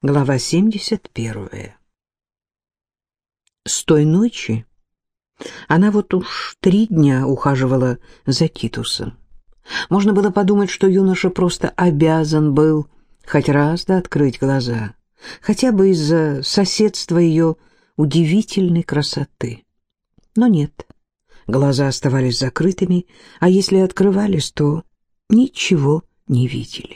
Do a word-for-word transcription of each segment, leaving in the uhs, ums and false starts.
Глава семьдесят первая. С той ночи она вот уж три дня ухаживала за Титусом. Можно было подумать, что юноша просто обязан был хоть раз да открыть глаза, хотя бы из-за соседства ее удивительной красоты. Но нет, глаза оставались закрытыми, а если открывались, то ничего не видели.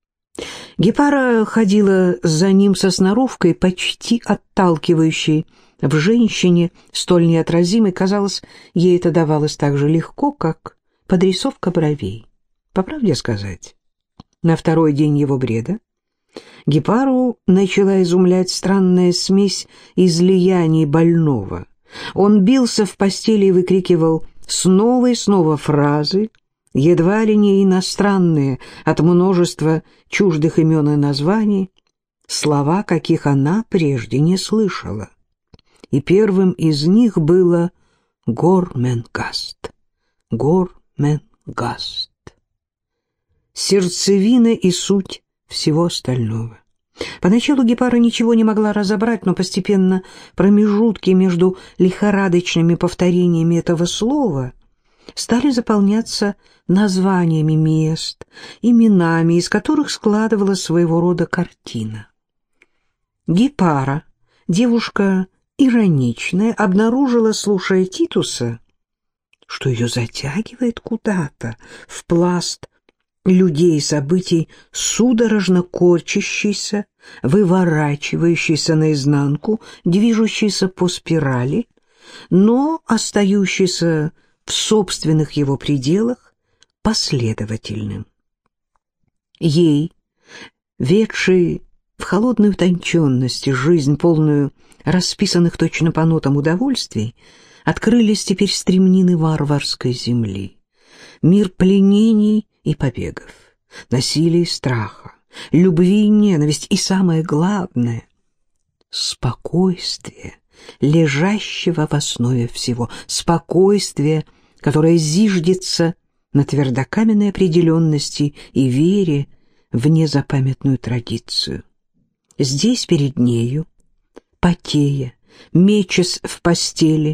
Гепара ходила за ним со сноровкой, почти отталкивающей в женщине, столь неотразимой. Казалось, ей это давалось так же легко, как подрисовка бровей. По правде сказать, на второй день его бреда Гепару начала изумлять странная смесь излияний больного. Он бился в постели и выкрикивал снова и снова фразы, едва ли не иностранные, от множества чуждых имен и названий, слова, каких она прежде не слышала. И первым из них было «Горменгаст», «Горменгаст», сердцевина и суть всего остального. Поначалу Гепара ничего не могла разобрать, но постепенно промежутки между лихорадочными повторениями этого слова стали заполняться названиями мест, именами, из которых складывалась своего рода картина. Гепара, девушка ироничная, обнаружила, слушая Титуса, что ее затягивает куда-то в пласт людей и событий, судорожно корчащийся, выворачивающийся наизнанку, движущийся по спирали, но остающийся в собственных его пределах последовательным. Ей, ведшей в холодной утонченности жизнь, полную расписанных точно по нотам удовольствий, открылись теперь стремнины варварской земли, мир пленений и побегов, насилия и страха, любви и ненависти, и самое главное — спокойствие, лежащего в основе всего, спокойствие, которое зиждется на твердокаменной определенности и вере в незапамятную традицию. Здесь перед нею, потея, мечась в постели,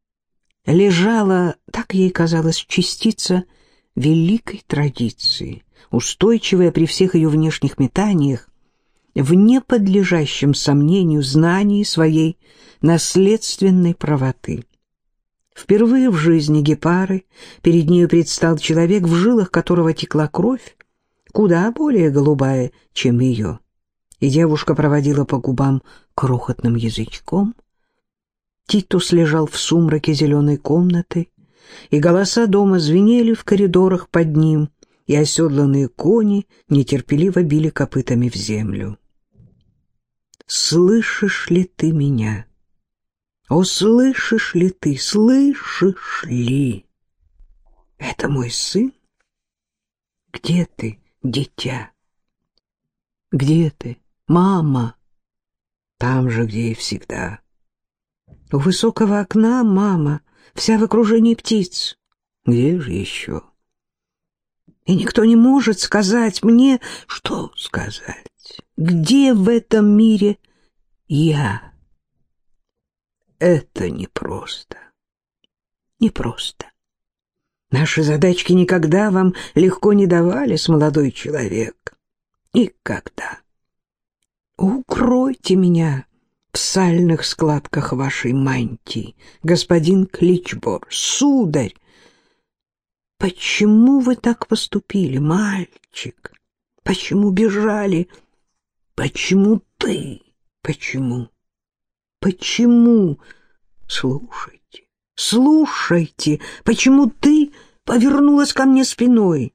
лежала, так ей казалось, частица великой традиции, устойчивая при всех ее внешних метаниях, в неподлежащем сомнению знании своей наследственной правоты. Впервые в жизни Гепары перед нею предстал человек, в жилах которого текла кровь, куда более голубая, чем ее, и девушка проводила по губам крохотным язычком. Титус лежал в сумраке зеленой комнаты, и голоса дома звенели в коридорах под ним, и оседланные кони нетерпеливо били копытами в землю. «Слышишь ли ты меня? О, слышишь ли ты, слышишь ли? Это мой сын? Где ты, дитя? Где ты, мама? Там же, где и всегда. У высокого окна мама, вся в окружении птиц. Где же еще? И никто не может сказать мне, что сказать. Где в этом мире я? Это непросто. Непросто. Наши задачки никогда вам легко не давались, молодой человек. Никогда. Укройте меня в сальных складках вашей мантии, господин Кличбор, сударь. Почему вы так поступили, мальчик? Почему бежали? Почему ты? Почему? Почему? Слушайте, слушайте, почему ты повернулась ко мне спиной?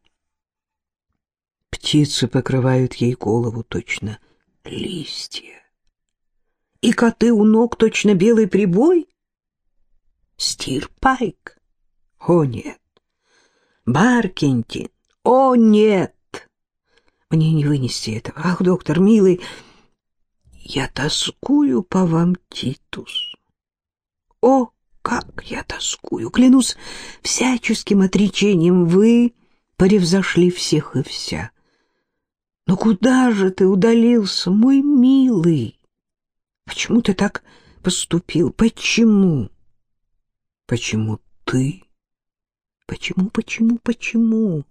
Птицы покрывают ей голову точно листья. И коты у ног точно белый прибой? Стирпайк? О, нет. Баркентин? О, нет. Мне не вынести этого. Ах, доктор, милый, я тоскую по вам, Титус. О, как я тоскую! Клянусь всяческим отречением, вы превзошли всех и вся. Но куда же ты удалился, мой милый? Почему ты так поступил? Почему? Почему ты? Почему, почему, почему?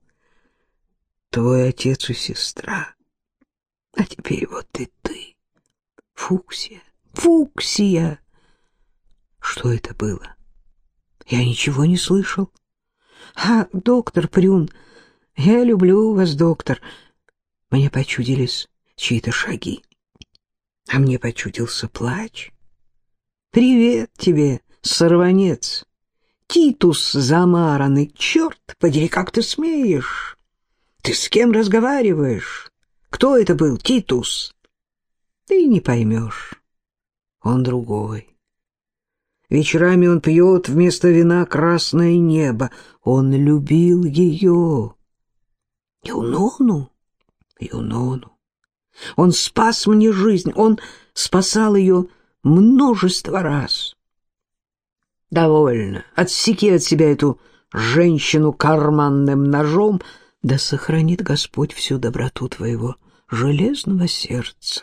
Твой отец и сестра. А теперь вот и ты. Фуксия, Фуксия! Что это было? Я ничего не слышал. А, доктор Прюн, я люблю вас, доктор. Мне почудились чьи-то шаги, а мне почудился плач. Привет тебе, сорванец, Титус замаранный, черт подери, как ты смеешь? Ты с кем разговариваешь? Кто это был, Титус? Ты не поймешь, он другой. Вечерами он пьет вместо вина красное небо. Он любил ее. Юнону? Юнону. Он спас мне жизнь. Он спасал ее множество раз. Довольно. Отсеки от себя эту женщину карманным ножом. Да сохранит Господь всю доброту твоего железного сердца.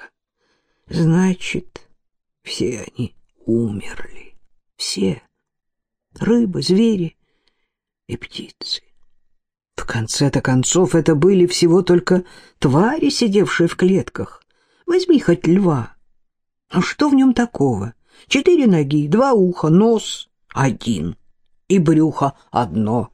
Значит, все они умерли. Все. Рыбы, звери и птицы. В конце-то концов, это были всего только твари, сидевшие в клетках. Возьми хоть льва. Ну что в нем такого? Четыре ноги, два уха, нос один и брюхо одно.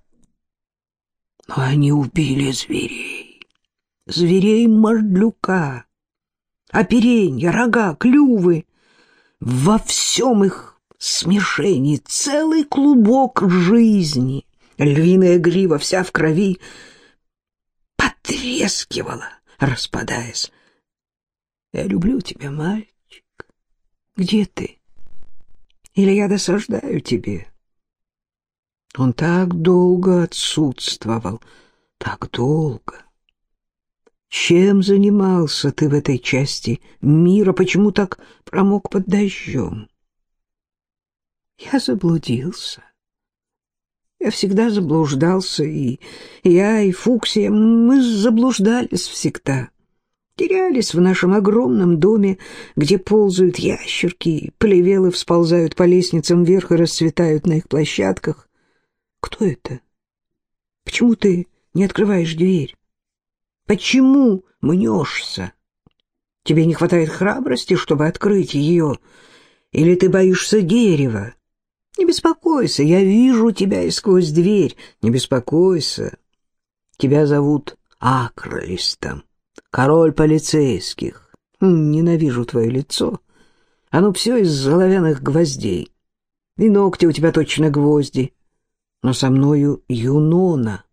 Но они убили зверей. Зверей мордлюка. Оперенья, рога, клювы. Во всем их смешении целый клубок жизни. Львиная грива, вся в крови, потрескивала, распадаясь. Я люблю тебя, мальчик. Где ты? Или я досаждаю тебе? Он так долго отсутствовал, так долго. Чем занимался ты в этой части мира? Почему так промок под дождем? Я заблудился. Я всегда заблуждался, и я, и Фуксия, мы заблуждались всегда. Терялись в нашем огромном доме, где ползают ящерки, плевелы всползают по лестницам вверх и расцветают на их площадках. Кто это? Почему ты не открываешь дверь? Почему мнешься? Тебе не хватает храбрости, чтобы открыть ее? Или ты боишься дерева? Не беспокойся, я вижу тебя и сквозь дверь. Не беспокойся. Тебя зовут Акролистом, король полицейских. Ненавижу твое лицо. Оно все из оловянных гвоздей. И ногти у тебя точно гвозди. Но со мною Юнона.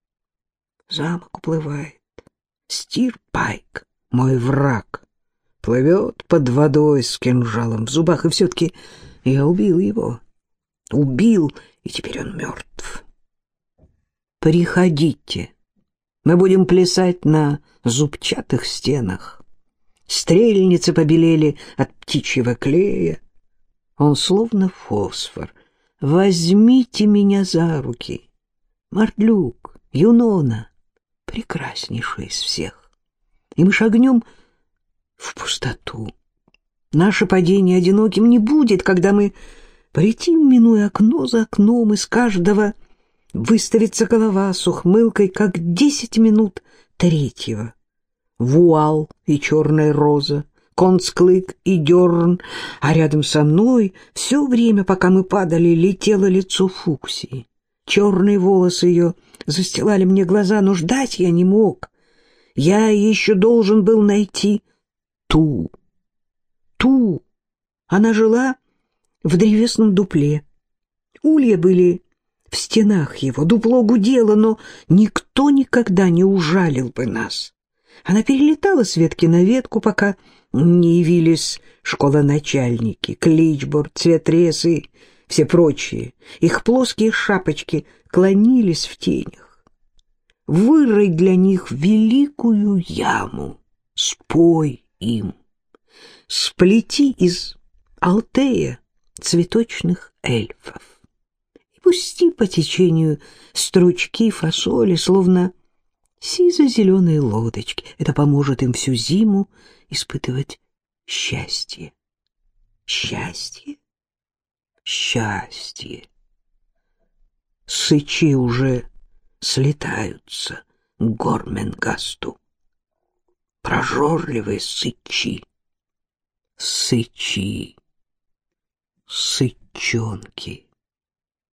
Замок уплывает. Стирпайк, мой враг, плывет под водой с кинжалом в зубах, и все-таки я убил его. Убил, и теперь он мертв. Приходите, мы будем плясать на зубчатых стенах. Стрельницы побелели от птичьего клея. Он словно фосфор. Возьмите меня за руки. Мордлюк, Юнона, прекраснейший из всех. И мы шагнем в пустоту. Наше падение одиноким не будет, когда мы полетим, минуя окно за окном, из каждого выставится голова с ухмылкой, как десять минут третьего. Вуал и черная роза, концклык и дерн, а рядом со мной все время, пока мы падали, летело лицо Фуксии. Черные волосы ее застилали мне глаза, но ждать я не мог. Я еще должен был найти ту. Ту. Она жила в древесном дупле. Улья были в стенах его, дупло гудело, но никто никогда не ужалил бы нас. Она перелетала с ветки на ветку, пока не явились школоначальники, Кличборд, Цветрез и все прочие. Их плоские шапочки клонились в тенях. Вырыть для них великую яму, спой им, сплети из алтея цветочных эльфов и пусти по течению стручки фасоли, словно сизо-зеленые лодочки. Это поможет им всю зиму испытывать счастье. Счастье? Счастье. Сычи уже слетаются к Горменгасту. Прожорливые сычи. Сычи. Сычонки.